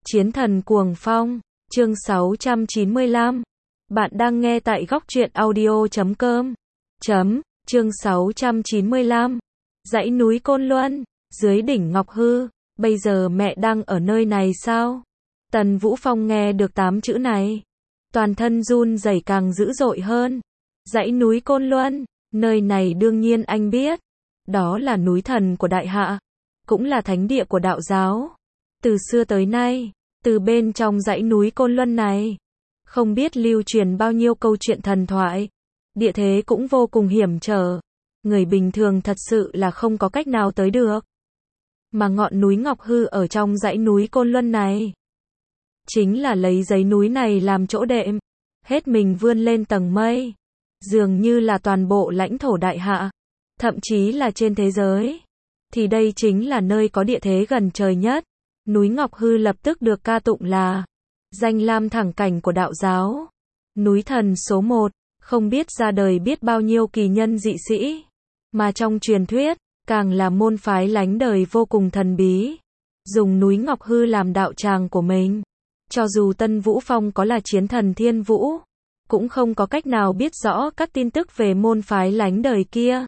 Chiến thần cuồng phong, chương 695. Bạn đang nghe tại góc truyện audio.com. Chương 695. Dãy núi Côn Luân, dưới đỉnh Ngọc Hư, bây giờ mẹ đang ở nơi này sao? Tần Vũ Phong nghe được 8 chữ này, toàn thân run rẩy càng dữ dội hơn. Dãy núi Côn Luân, nơi này đương nhiên anh biết, đó là núi thần của Đại Hạ, cũng là thánh địa của đạo giáo. Từ xưa tới nay, từ bên trong dãy núi Côn Luân này, không biết lưu truyền bao nhiêu câu chuyện thần thoại. Địa thế cũng vô cùng hiểm trở, người bình thường thật sự là không có cách nào tới được. Mà ngọn núi Ngọc Hư ở trong dãy núi Côn Luân này, chính là lấy dãy núi này làm chỗ đệm, hết mình vươn lên tầng mây, dường như là toàn bộ lãnh thổ Đại Hạ, thậm chí là trên thế giới, thì đây chính là nơi có địa thế gần trời nhất. Núi Ngọc Hư lập tức được ca tụng là danh lam thẳng cảnh của đạo giáo, núi thần số 1, không biết ra đời biết bao nhiêu kỳ nhân dị sĩ, mà trong truyền thuyết, càng là môn phái lánh đời vô cùng thần bí, dùng núi Ngọc Hư làm đạo tràng của mình. Cho dù Tân Vũ Phong có là chiến thần Thiên Vũ, cũng không có cách nào biết rõ các tin tức về môn phái lánh đời kia.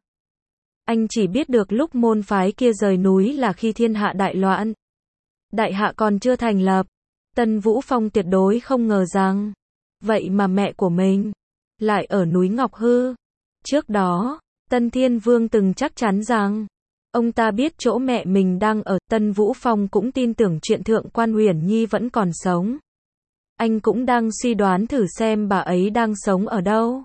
Anh chỉ biết được lúc môn phái kia rời núi là khi thiên hạ đại loạn, Đại Hạ còn chưa thành lập. Tân Vũ Phong tuyệt đối không ngờ rằng, vậy mà mẹ của mình lại ở núi Ngọc Hư. Trước đó, Tân Thiên Vương từng chắc chắn rằng, ông ta biết chỗ mẹ mình đang ở. Tân Vũ Phong cũng tin tưởng chuyện Thượng quan Uyển Nhi vẫn còn sống. Anh cũng đang suy đoán thử xem bà ấy đang sống ở đâu.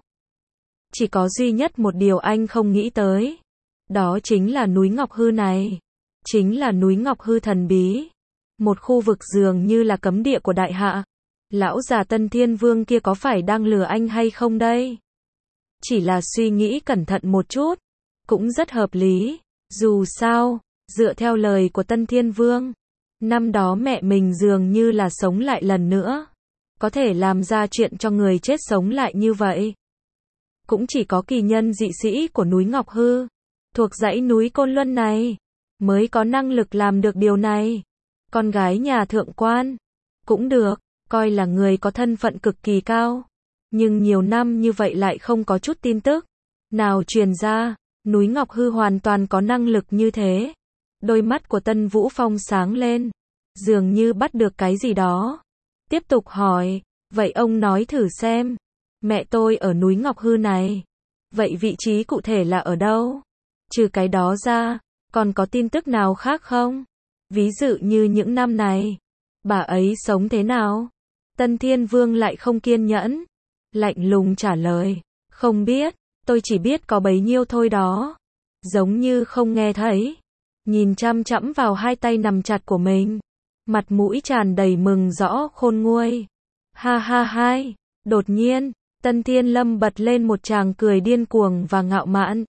Chỉ có duy nhất một điều anh không nghĩ tới, đó chính là núi Ngọc Hư này, chính là núi Ngọc Hư thần bí. Một khu vực dường như là cấm địa của Đại Hạ. Lão già Tân Thiên Vương kia có phải đang lừa anh hay không đây? Chỉ là suy nghĩ cẩn thận một chút, cũng rất hợp lý. Dù sao, dựa theo lời của Tân Thiên Vương, năm đó mẹ mình dường như là sống lại lần nữa. Có thể làm ra chuyện cho người chết sống lại như vậy, cũng chỉ có kỳ nhân dị sĩ của núi Ngọc Hư, thuộc dãy núi Côn Luân này, mới có năng lực làm được điều này. Con gái nhà thượng quan, cũng được, coi là người có thân phận cực kỳ cao. Nhưng nhiều năm như vậy lại không có chút tin tức nào truyền ra, núi Ngọc Hư hoàn toàn có năng lực như thế. Đôi mắt của Tân Vũ Phong sáng lên, dường như bắt được cái gì đó. Tiếp tục hỏi, vậy ông nói thử xem, mẹ tôi ở núi Ngọc Hư này, vậy vị trí cụ thể là ở đâu? Trừ cái đó ra, còn có tin tức nào khác không? Ví dụ như những năm này, bà ấy sống thế nào? Tân Thiên Vương lại không kiên nhẫn, lạnh lùng trả lời, không biết, tôi chỉ biết có bấy nhiêu thôi đó. Giống như không nghe thấy, nhìn chăm chăm vào hai tay nằm chặt của mình, mặt mũi tràn đầy mừng rõ khôn nguôi. Ha ha hai, đột nhiên, Tân Thiên Lâm bật lên một tràng cười điên cuồng và ngạo mạn.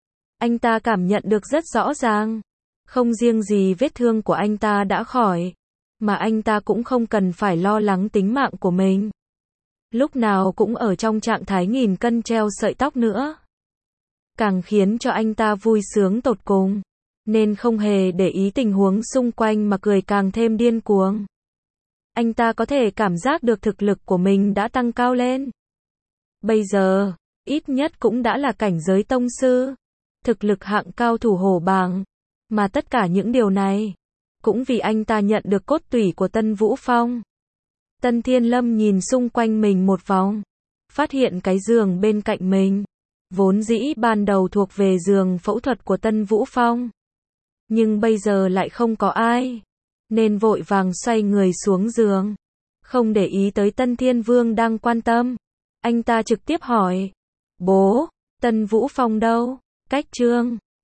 Anh ta cảm nhận được rất rõ ràng, không riêng gì vết thương của anh ta đã khỏi, mà anh ta cũng không cần phải lo lắng tính mạng của mình. Lúc nào cũng ở trong trạng thái nghìn cân treo sợi tóc nữa. Càng khiến cho anh ta vui sướng tột cùng, nên không hề để ý tình huống xung quanh mà cười càng thêm điên cuồng. Anh ta có thể cảm giác được thực lực của mình đã tăng cao lên. Bây giờ, ít nhất cũng đã là cảnh giới tông sư, thực lực hạng cao thủ hổ bảng. Mà tất cả những điều này, cũng vì anh ta nhận được cốt tủy của Tân Vũ Phong. Tân Thiên Lâm nhìn xung quanh mình một vòng, phát hiện cái giường bên cạnh mình, vốn dĩ ban đầu thuộc về giường phẫu thuật của Tân Vũ Phong. Nhưng bây giờ lại không có ai, nên vội vàng xoay người xuống giường, không để ý tới Tân Thiên Vương đang quan tâm. Anh ta trực tiếp hỏi, bố, Tân Vũ Phong đâu? Cách chương